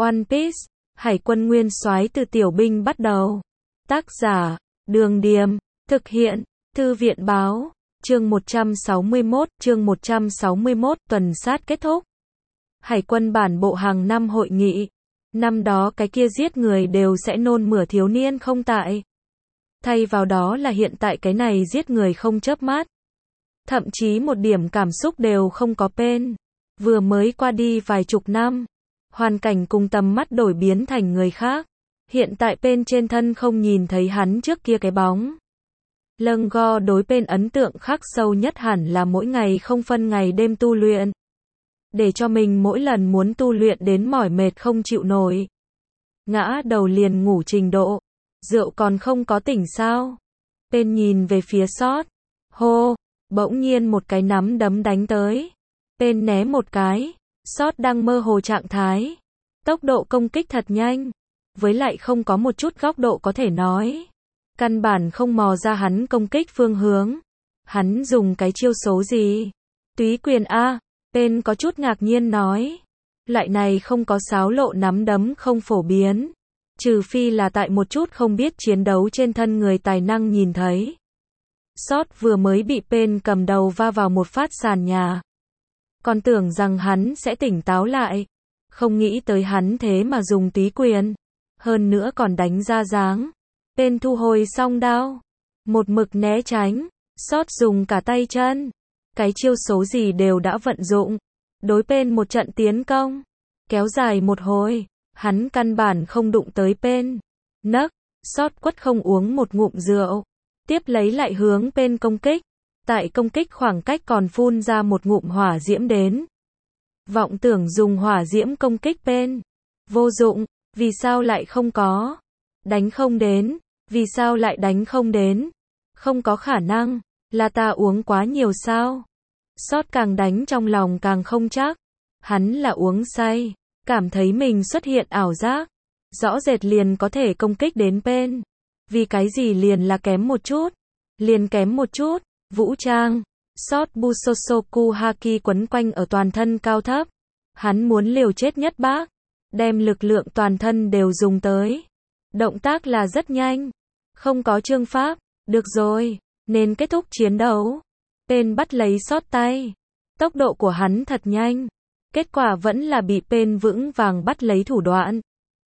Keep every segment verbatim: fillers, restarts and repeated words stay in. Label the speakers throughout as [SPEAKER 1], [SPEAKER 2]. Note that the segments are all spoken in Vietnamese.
[SPEAKER 1] One Piece, Hải quân nguyên soái từ tiểu binh bắt đầu. Tác giả, Đường Điềm, thực hiện, Thư viện Báo, chương một trăm sáu mươi mốt, chương một trăm sáu mươi mốt, tuần sát kết thúc. Hải quân bản bộ hàng năm hội nghị. Năm đó cái kia giết người đều sẽ nôn mửa thiếu niên không tại. Thay vào đó là hiện tại cái này giết người không chớp mắt. Thậm chí một điểm cảm xúc đều không có Pain. Vừa mới qua đi vài chục năm. Hoàn cảnh cùng tầm mắt đổi biến thành người khác. Hiện tại Pain trên thân không nhìn thấy hắn trước kia cái bóng. Lâng-go đối Pain ấn tượng khắc sâu nhất hẳn là mỗi ngày không phân ngày đêm tu luyện. Để cho mình mỗi lần muốn tu luyện đến mỏi mệt không chịu nổi. Ngã đầu liền ngủ trình độ. Rượu còn không có tỉnh sao? Pain nhìn về phía Sót. Hô, bỗng nhiên một cái nắm đấm đánh tới. Pain né một cái. Sót đang mơ hồ trạng thái. Tốc độ công kích thật nhanh. Với lại không có một chút góc độ có thể nói. Căn bản không mò ra hắn công kích phương hướng. Hắn dùng cái chiêu số gì? Túy quyền A. Pain có chút ngạc nhiên nói. Loại này không có xáo lộ nắm đấm không phổ biến. Trừ phi là tại một chút không biết chiến đấu trên thân người tài năng nhìn thấy. Sót vừa mới bị Pain cầm đầu va vào một phát sàn nhà. Còn tưởng rằng hắn sẽ tỉnh táo lại. Không nghĩ tới hắn thế mà dùng túy quyền. Hơn nữa còn đánh ra dáng. Pain thu hồi song đao. Một mực né tránh. Sót dùng cả tay chân. Cái chiêu số gì đều đã vận dụng. Đối Pain một trận tiến công. Kéo dài một hồi. Hắn căn bản không đụng tới Pain. Nấc. Sót quất không uống một ngụm rượu. Tiếp lấy lại hướng Pain công kích. Tại công kích khoảng cách còn phun ra một ngụm hỏa diễm đến. Vọng tưởng dùng hỏa diễm công kích Pain. Vô dụng. Vì sao lại không có? Đánh không đến. Vì sao lại đánh không đến? Không có khả năng. Là ta uống quá nhiều sao? Sót càng đánh trong lòng càng không chắc. Hắn là uống say. Cảm thấy mình xuất hiện ảo giác. Rõ rệt liền có thể công kích đến Pain. Vì cái gì liền là kém một chút. Liền kém một chút. Vũ trang. Sót Busosoku Haki quấn quanh ở toàn thân cao thấp. Hắn muốn liều chết nhất bác. Đem lực lượng toàn thân đều dùng tới. Động tác là rất nhanh. Không có chương pháp. Được rồi. Nên kết thúc chiến đấu. Pain bắt lấy Sót tay. Tốc độ của hắn thật nhanh. Kết quả vẫn là bị Pain vững vàng bắt lấy thủ đoạn.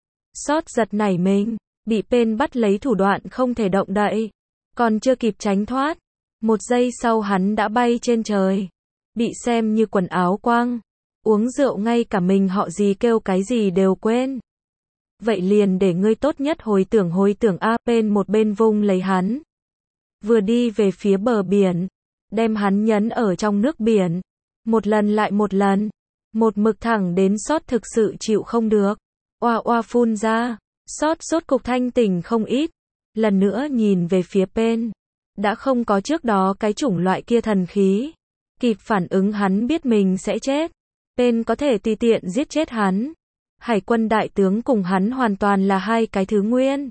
[SPEAKER 1] Sót giật nảy mình. Bị Pain bắt lấy thủ đoạn không thể động đậy. Còn chưa kịp tránh thoát. Một giây sau hắn đã bay trên trời. Bị xem như quần áo quang. Uống rượu ngay cả mình họ gì kêu cái gì đều quên. Vậy liền để ngươi tốt nhất hồi tưởng hồi tưởng A. Pain một bên vung lấy hắn. Vừa đi về phía bờ biển. Đem hắn nhấn ở trong nước biển. Một lần lại một lần. Một mực thẳng đến Sót thực sự chịu không được. Oa oa phun ra. Sót rốt cục thanh tỉnh không ít. Lần nữa nhìn về phía Pain. Đã không có trước đó cái chủng loại kia thần khí. Kịp phản ứng hắn biết mình sẽ chết. Pain có thể tùy tiện giết chết hắn. Hải quân đại tướng cùng hắn hoàn toàn là hai cái thứ nguyên.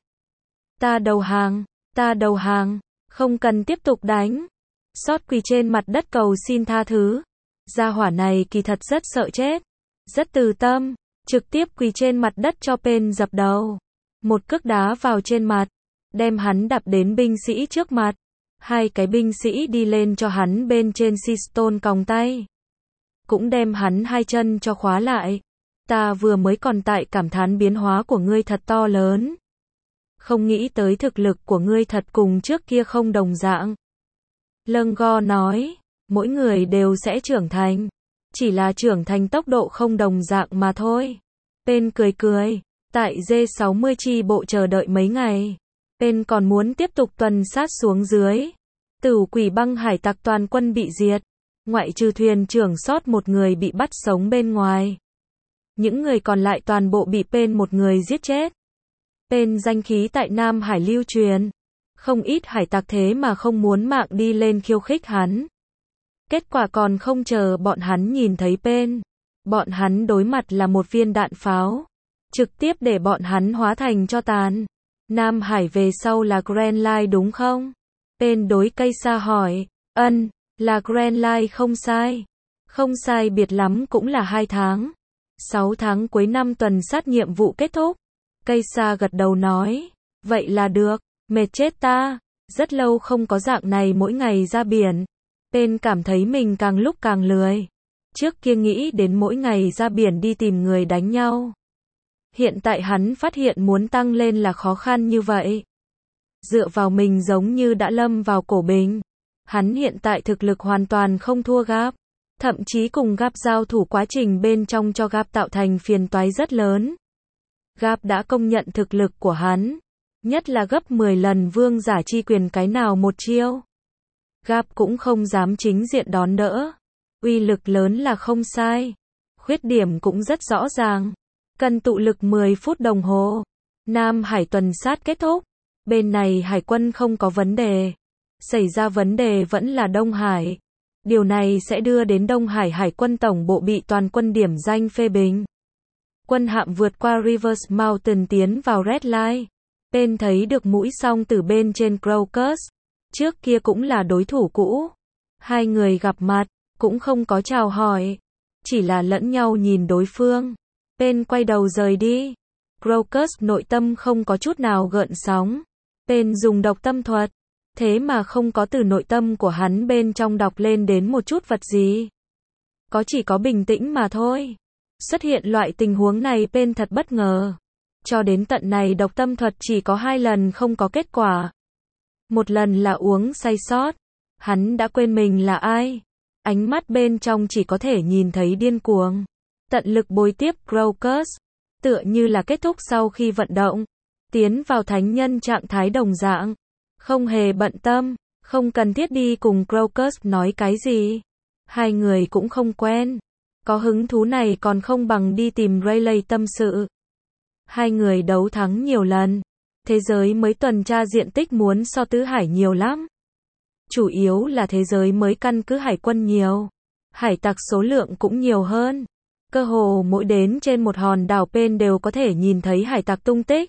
[SPEAKER 1] Ta đầu hàng. Ta đầu hàng. Không cần tiếp tục đánh. Sót quỳ trên mặt đất cầu xin tha thứ. Gia hỏa này kỳ thật rất sợ chết. Rất từ tâm. Trực tiếp quỳ trên mặt đất cho Pain dập đầu. Một cước đá vào trên mặt. Đem hắn đập đến binh sĩ trước mặt. Hai cái binh sĩ đi lên cho hắn bên trên Seastone còng tay. Cũng đem hắn hai chân cho khóa lại. Ta vừa mới còn tại cảm thán biến hóa của ngươi thật to lớn. Không nghĩ tới thực lực của ngươi thật cùng trước kia không đồng dạng. Lâng-go nói. Mỗi người đều sẽ trưởng thành. Chỉ là trưởng thành tốc độ không đồng dạng mà thôi. Pain cười cười. Tại G sáu mươi chi bộ chờ đợi mấy ngày. Pain còn muốn tiếp tục tuần sát xuống dưới. Tửu quỷ băng hải tặc toàn quân bị diệt. Ngoại trừ thuyền trưởng Sót một người bị bắt sống bên ngoài. Những người còn lại toàn bộ bị Pain một người giết chết. Pain danh khí tại Nam Hải lưu truyền. Không ít hải tặc thế mà không muốn mạng đi lên khiêu khích hắn. Kết quả còn không chờ bọn hắn nhìn thấy Pain. Bọn hắn đối mặt là một viên đạn pháo. Trực tiếp để bọn hắn hóa thành tro tàn. Nam Hải về sau là Grand Line đúng không? Pain đối cây sa hỏi. Ân, là Grand Line không sai. Không sai biệt lắm cũng là hai tháng. sáu tháng cuối năm tuần sát nhiệm vụ kết thúc. Cây sa gật đầu nói. Vậy là được, mệt chết ta. Rất lâu không có dạng này mỗi ngày ra biển. Pen cảm thấy mình càng lúc càng lười. Trước kia nghĩ đến mỗi ngày ra biển đi tìm người đánh nhau. Hiện tại hắn phát hiện muốn tăng lên là khó khăn như vậy. Dựa vào mình giống như đã lâm vào cổ bình. Hắn hiện tại thực lực hoàn toàn không thua Gap. Thậm chí cùng Gap giao thủ quá trình bên trong cho Gap tạo thành phiền toái rất lớn. Gap đã công nhận thực lực của hắn. Nhất là gấp mười lần vương giả chi quyền cái nào một chiêu. Gap cũng không dám chính diện đón đỡ. Uy lực lớn là không sai. Khuyết điểm cũng rất rõ ràng. Cần tụ lực mười phút đồng hồ. Nam Hải tuần sát kết thúc. Bên này Hải quân không có vấn đề. Xảy ra vấn đề vẫn là Đông Hải. Điều này sẽ đưa đến Đông Hải Hải quân tổng bộ bị toàn quân điểm danh phê bình. Quân hạm vượt qua Rivers Mountain tiến vào Red Line. Pen thấy được mũi song từ bên trên Crocus. Trước kia cũng là đối thủ cũ. Hai người gặp mặt, cũng không có chào hỏi. Chỉ là lẫn nhau nhìn đối phương. Pen quay đầu rời đi. Crocus nội tâm không có chút nào gợn sóng. Pen dùng độc tâm thuật. Thế mà không có từ nội tâm của hắn bên trong đọc lên đến một chút vật gì. Có chỉ có bình tĩnh mà thôi. Xuất hiện loại tình huống này Pen thật bất ngờ. Cho đến tận này độc tâm thuật chỉ có hai lần không có kết quả. Một lần là uống say sót. Hắn đã quên mình là ai. Ánh mắt bên trong chỉ có thể nhìn thấy điên cuồng. Tận lực bồi tiếp Crocus. Tựa như là kết thúc sau khi vận động. Tiến vào thánh nhân trạng thái đồng dạng. Không hề bận tâm. Không cần thiết đi cùng Crocus nói cái gì. Hai người cũng không quen. Có hứng thú này còn không bằng đi tìm Rayleigh tâm sự. Hai người đấu thắng nhiều lần. Thế giới mới tuần tra diện tích muốn so tứ hải nhiều lắm. Chủ yếu là thế giới mới căn cứ hải quân nhiều. Hải tặc số lượng cũng nhiều hơn. Cơ hồ mỗi đến trên một hòn đảo Pen đều có thể nhìn thấy hải tặc tung tích.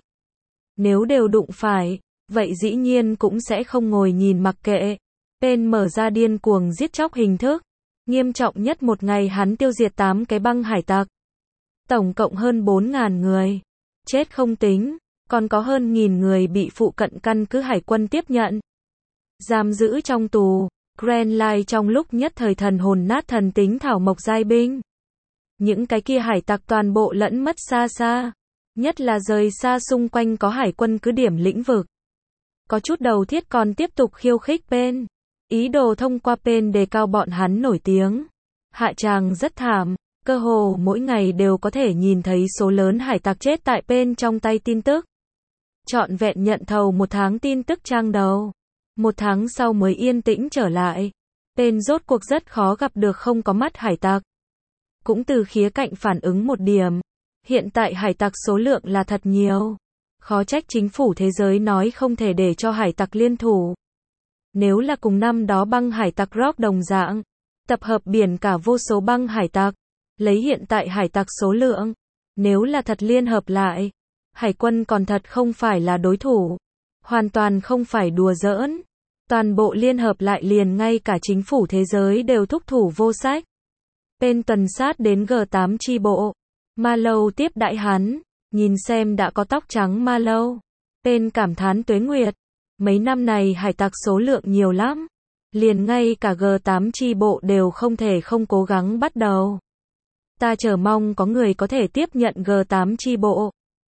[SPEAKER 1] Nếu đều đụng phải, vậy dĩ nhiên cũng sẽ không ngồi nhìn mặc kệ. Pen mở ra điên cuồng giết chóc hình thức. Nghiêm trọng nhất một ngày hắn tiêu diệt tám cái băng hải tặc. Tổng cộng hơn bốn nghìn người. Chết không tính, còn có hơn nghìn người bị phụ cận căn cứ hải quân tiếp nhận. Giam giữ trong tù, Grand Line trong lúc nhất thời thần hồn nát thần tính thảo mộc giai binh. Những cái kia hải tặc toàn bộ lẫn mất xa xa. Nhất là rời xa xung quanh có hải quân cứ điểm lĩnh vực. Có chút đầu thiết còn tiếp tục khiêu khích Pen. Ý đồ thông qua Pen đề cao bọn hắn nổi tiếng. Hạ tràng rất thảm. Cơ hồ mỗi ngày đều có thể nhìn thấy số lớn hải tặc chết tại Pen trong tay tin tức. Trọn vẹn nhận thầu một tháng tin tức trang đầu. Một tháng sau mới yên tĩnh trở lại. Pen rốt cuộc rất khó gặp được không có mắt hải tặc. Cũng từ khía cạnh phản ứng một điểm. Hiện tại hải tặc số lượng là thật nhiều. Khó trách chính phủ thế giới nói không thể để cho hải tặc liên thủ. Nếu là cùng năm đó băng hải tặc Rock đồng dạng. Tập hợp biển cả vô số băng hải tặc. Lấy hiện tại hải tặc số lượng. Nếu là thật liên hợp lại. Hải quân còn thật không phải là đối thủ. Hoàn toàn không phải đùa giỡn. Toàn bộ liên hợp lại liền ngay cả chính phủ thế giới đều thúc thủ vô sách. Pen tuần sát đến G tám chi bộ. Marlow tiếp đãi hắn. Nhìn xem đã có tóc trắng Marlow. Pen cảm thán tuế nguyệt. Mấy năm này hải tặc số lượng nhiều lắm. Liền ngay cả G tám chi bộ đều không thể không cố gắng bắt đầu. Ta chờ mong có người có thể tiếp nhận G tám chi bộ.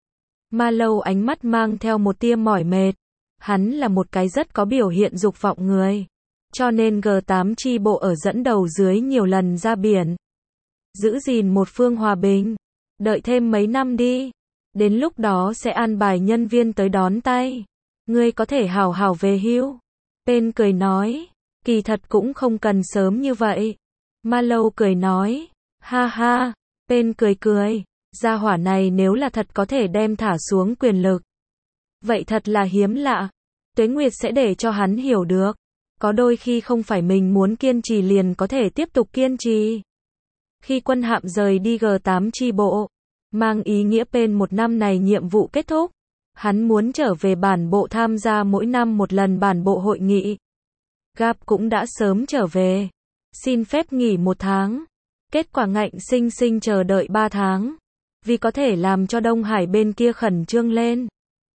[SPEAKER 1] Marlow ánh mắt mang theo một tia mỏi mệt. Hắn là một cái rất có biểu hiện dục vọng người. Cho nên G tám chi bộ ở dẫn đầu dưới nhiều lần ra biển. Giữ gìn một phương hòa bình. Đợi thêm mấy năm đi. Đến lúc đó sẽ an bài nhân viên tới đón tay. Ngươi có thể hào hào về hưu. Pen cười nói. Kỳ thật cũng không cần sớm như vậy. Marlow cười nói. Ha ha. Pen cười cười. Gia hỏa này nếu là thật có thể đem thả xuống quyền lực. Vậy thật là hiếm lạ. Tuế Nguyệt sẽ để cho hắn hiểu được. Có đôi khi không phải mình muốn kiên trì liền có thể tiếp tục kiên trì. Khi quân hạm rời đi G tám chi bộ. Mang ý nghĩa Pen một năm này nhiệm vụ kết thúc. Hắn muốn trở về bản bộ tham gia mỗi năm một lần bản bộ hội nghị. Gap cũng đã sớm trở về. Xin phép nghỉ một tháng. Kết quả ngạnh sinh sinh chờ đợi ba tháng. Vì có thể làm cho Đông Hải bên kia khẩn trương lên.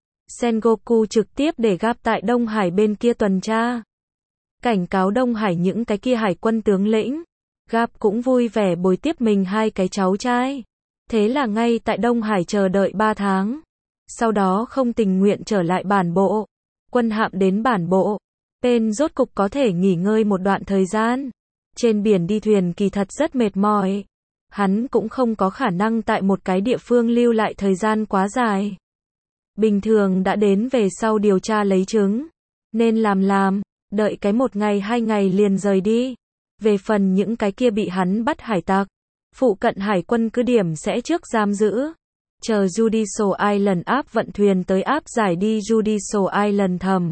[SPEAKER 1] Sengoku trực tiếp để Gap tại Đông Hải bên kia tuần tra. Cảnh cáo Đông Hải những cái kia hải quân tướng lĩnh. Gap cũng vui vẻ bồi tiếp mình hai cái cháu trai. Thế là ngay tại Đông Hải chờ đợi ba tháng. Sau đó không tình nguyện trở lại bản bộ. Quân hạm đến bản bộ. Pen rốt cục có thể nghỉ ngơi một đoạn thời gian. Trên biển đi thuyền kỳ thật rất mệt mỏi. Hắn cũng không có khả năng tại một cái địa phương lưu lại thời gian quá dài. Bình thường đã đến về sau điều tra lấy chứng. Nên làm làm, đợi cái một ngày hai ngày liền rời đi. Về phần những cái kia bị hắn bắt hải tặc, phụ cận hải quân cứ điểm sẽ trước giam giữ. Chờ Judicial Island áp vận thuyền tới áp giải đi Judicial Island thẩm.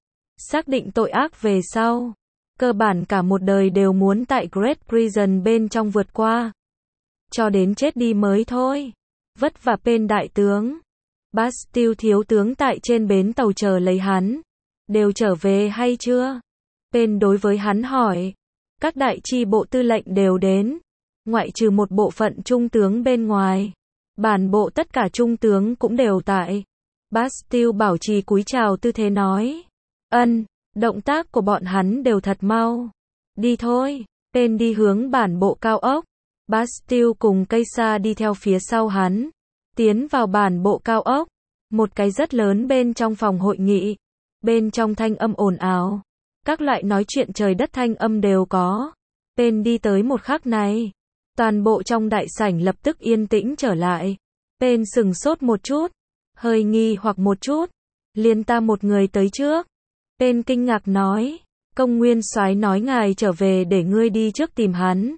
[SPEAKER 1] Xác định tội ác về sau. Cơ bản cả một đời đều muốn tại Great Prison bên trong vượt qua. Cho đến chết đi mới thôi. Vất vả Pen đại tướng. Bastille thiếu tướng tại trên bến tàu chờ lấy hắn. Đều trở về hay chưa? Pen đối với hắn hỏi. Các đại chi bộ tư lệnh đều đến. Ngoại trừ một bộ phận trung tướng bên ngoài. Bản bộ tất cả trung tướng cũng đều tại. Bastille bảo trì cúi chào tư thế nói. Ân, động tác của bọn hắn đều thật mau. Đi thôi. Pen đi hướng bản bộ cao ốc. Bastille cùng cây sa đi theo phía sau hắn. Tiến vào bản bộ cao ốc. Một cái rất lớn bên trong phòng hội nghị. Bên trong thanh âm ồn ào. Các loại nói chuyện trời đất thanh âm đều có. Pen đi tới một khắc này. Toàn bộ trong đại sảnh lập tức yên tĩnh trở lại. Pen sừng sốt một chút. Hơi nghi hoặc một chút. Liền ta một người tới trước. Pen kinh ngạc nói. Công nguyên soái nói ngài trở về để ngươi đi trước tìm hắn.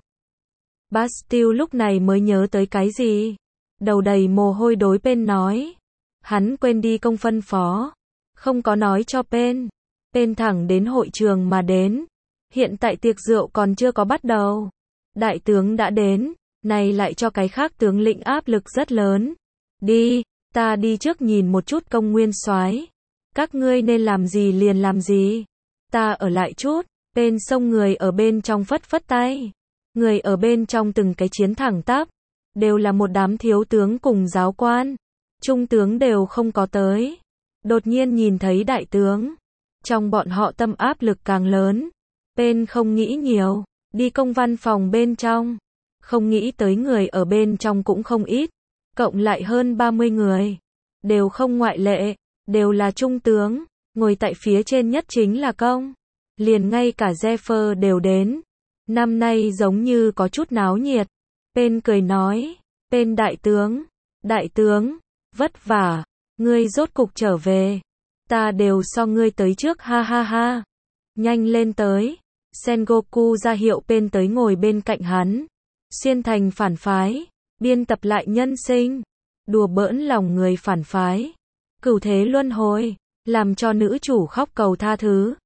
[SPEAKER 1] Bastille lúc này mới nhớ tới cái gì. Đầu đầy mồ hôi đối Pen nói. Hắn quên đi công phân phó. Không có nói cho Pen. Pen thẳng đến hội trường mà đến. Hiện tại tiệc rượu còn chưa có bắt đầu. Đại tướng đã đến. Này lại cho cái khác tướng lĩnh áp lực rất lớn. Đi, ta đi trước nhìn một chút công nguyên soái. Các ngươi nên làm gì liền làm gì. Ta ở lại chút. Pen xông người ở bên trong phất phất tay. Người ở bên trong từng cái chiến thẳng tắp. Đều là một đám thiếu tướng cùng giáo quan. Trung tướng đều không có tới. Đột nhiên nhìn thấy đại tướng. Trong bọn họ tâm áp lực càng lớn. Pen không nghĩ nhiều. Đi công văn phòng bên trong. Không nghĩ tới người ở bên trong cũng không ít. Cộng lại hơn ba mươi người. Đều không ngoại lệ. Đều là trung tướng. Ngồi tại phía trên nhất chính là công. Liền ngay cả Jeffer đều đến. Năm nay giống như có chút náo nhiệt. Pen cười nói. Pen đại tướng. Đại tướng. Vất vả. Ngươi rốt cục trở về. Ta đều so ngươi tới trước ha ha ha. Nhanh lên tới. Sengoku ra hiệu Pen tới ngồi bên cạnh hắn. Xuyên thành phản phái. Biên tập lại nhân sinh. Đùa bỡn lòng người phản phái. Cửu thế luân hồi. Làm cho nữ chủ khóc cầu tha thứ.